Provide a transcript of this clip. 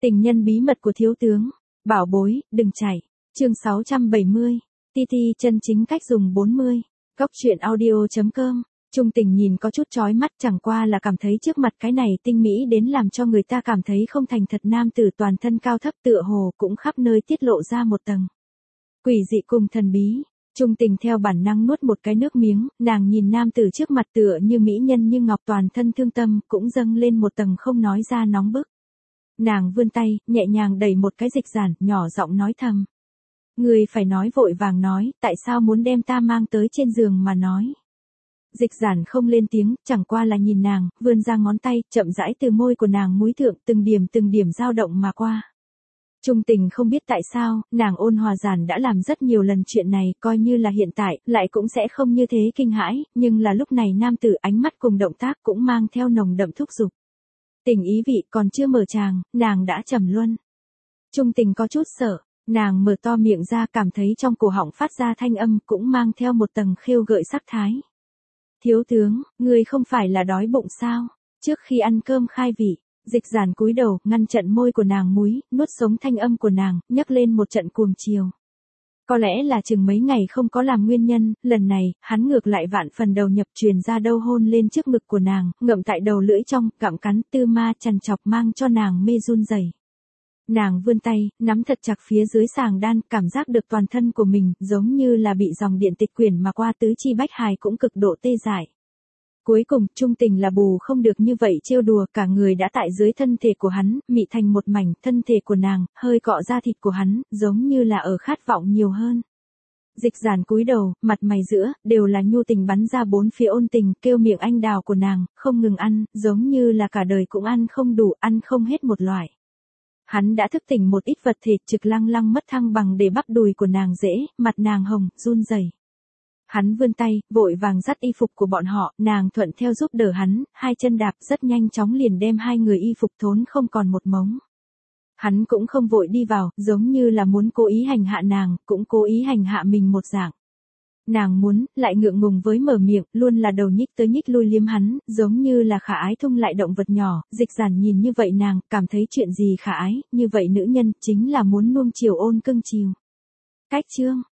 Tình nhân bí mật của thiếu tướng. Bảo bối, đừng chạy. Chương 670. TT chân chính cách dùng 40. Góc truyện audio.com. Trung Tình nhìn có chút chói mắt, chẳng qua là cảm thấy trước mặt cái này tinh mỹ đến làm cho người ta cảm thấy không thành thật nam tử toàn thân cao thấp tựa hồ cũng khắp nơi tiết lộ ra một tầng quỷ dị cùng thần bí. Trung Tình theo bản năng nuốt một cái nước miếng, nàng nhìn nam tử trước mặt tựa như mỹ nhân như ngọc, toàn thân thương tâm cũng dâng lên một tầng không nói ra nóng bức. Nàng vươn tay, nhẹ nhàng đẩy một cái Dịch Giản, nhỏ giọng nói thầm. Người phải nói, vội vàng nói, tại sao muốn đem ta mang tới trên giường mà nói. Dịch Giản không lên tiếng, chẳng qua là nhìn nàng, vươn ra ngón tay, chậm rãi từ môi của nàng múi thượng từng điểm dao động mà qua. Trung Tình không biết tại sao, nàng Ôn Hòa Giản đã làm rất nhiều lần chuyện này, coi như là hiện tại, lại cũng sẽ không như thế kinh hãi, nhưng là lúc này nam tử ánh mắt cùng động tác cũng mang theo nồng đậm thúc giục. Tình ý vị còn chưa mở tràng, nàng đã trầm luân. Trung Tình có chút sợ, nàng mở to miệng ra, cảm thấy trong cổ họng phát ra thanh âm cũng mang theo một tầng khêu gợi sắc thái. Thiếu tướng, người không phải là đói bụng sao? Trước khi ăn cơm khai vị. Dịch Giản cúi đầu, ngăn chặn môi của nàng múi, nuốt sống thanh âm của nàng, nhấc lên một trận cuồng chiều. Có lẽ là chừng mấy ngày không có làm nguyên nhân, lần này, hắn ngược lại vạn phần đầu nhập, truyền ra đâu hôn lên trước ngực của nàng, ngậm tại đầu lưỡi trong, gặm cắn tư ma chằn chọc mang cho nàng mê run rẩy. Nàng vươn tay, nắm thật chặt phía dưới sàng đan, cảm giác được toàn thân của mình, giống như là bị dòng điện tịch quyển mà qua, tứ chi bách hài cũng cực độ tê dại. Cuối cùng, Trung Tình là bù không được như vậy trêu đùa, cả người đã tại dưới thân thể của hắn, mị thành một mảnh, thân thể của nàng, hơi cọ da thịt của hắn, giống như là ở khát vọng nhiều hơn. Dịch Giản cúi đầu, mặt mày giữa, đều là nhu tình bắn ra bốn phía ôn tình, kêu miệng anh đào của nàng, không ngừng ăn, giống như là cả đời cũng ăn không đủ, ăn không hết một loại. Hắn đã thức tỉnh một ít vật thịt trực lăng lăng mất thăng bằng để bắp đùi của nàng dễ, mặt nàng hồng, run rẩy. Hắn vươn tay, vội vàng dắt y phục của bọn họ, nàng thuận theo giúp đỡ hắn, hai chân đạp rất nhanh chóng liền đem hai người y phục thốn không còn một mống. Hắn cũng không vội đi vào, giống như là muốn cố ý hành hạ nàng, cũng cố ý hành hạ mình một dạng. Nàng muốn, lại ngượng ngùng với mở miệng, luôn là đầu nhích tới nhích lui liếm hắn, giống như là khả ái thung lại động vật nhỏ. Dịch Giản nhìn như vậy nàng, cảm thấy chuyện gì khả ái, như vậy nữ nhân, chính là muốn nuông chiều ôn cưng chiều. Cách chương.